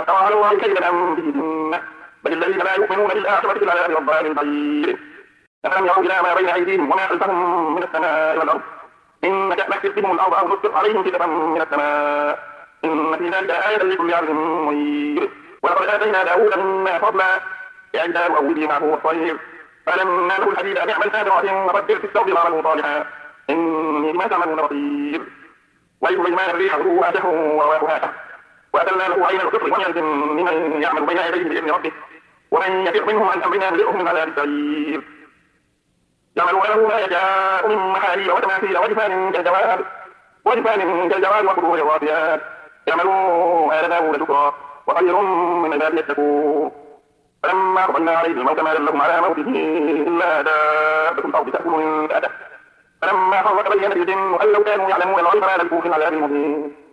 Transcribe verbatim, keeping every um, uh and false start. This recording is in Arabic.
افترى على الله كذبا أم به جنة بل الذين لا يؤمنون بالآخرة في العذاب والضلال البعيد أفلم يروا إلى ما بين أيديهم وما خلفهم من السماء والأرض إن نشأ نخسف بهم الأرض أو نسقط عليهم كسفا من السماء إن في ذلك آية لكل عبد منيب ولقد آتينا داود منا فضلا يعيدا وأولي معه والطير فلما له الحديد أن يعمل سابغات وقدر في السوق وعمله صالحا إني بما تعملون بصير ولسليمان الريح غدوها شهر ورواحها شهر وأتلنا له عين القطر ويلزم لمن يعمل بين يديه بإذن ربه ومن يفر منهم عن أمرنا نذقه من عذاب السعير يعملون له ما يشاء من محاريب وتماثيل وجفان كالجواب وجفان كالجواب وقدور الراسيات يعملوا آل داود شكرا وخير من عباد يتقون فلما قضينا عليه الموت ما دلهم على موته إلا دابة الأرض تأكل من سأته فلما خرج تبينت الجن أن لو كانوا يعلمون الغيب ما لبثوا في العذاب المهين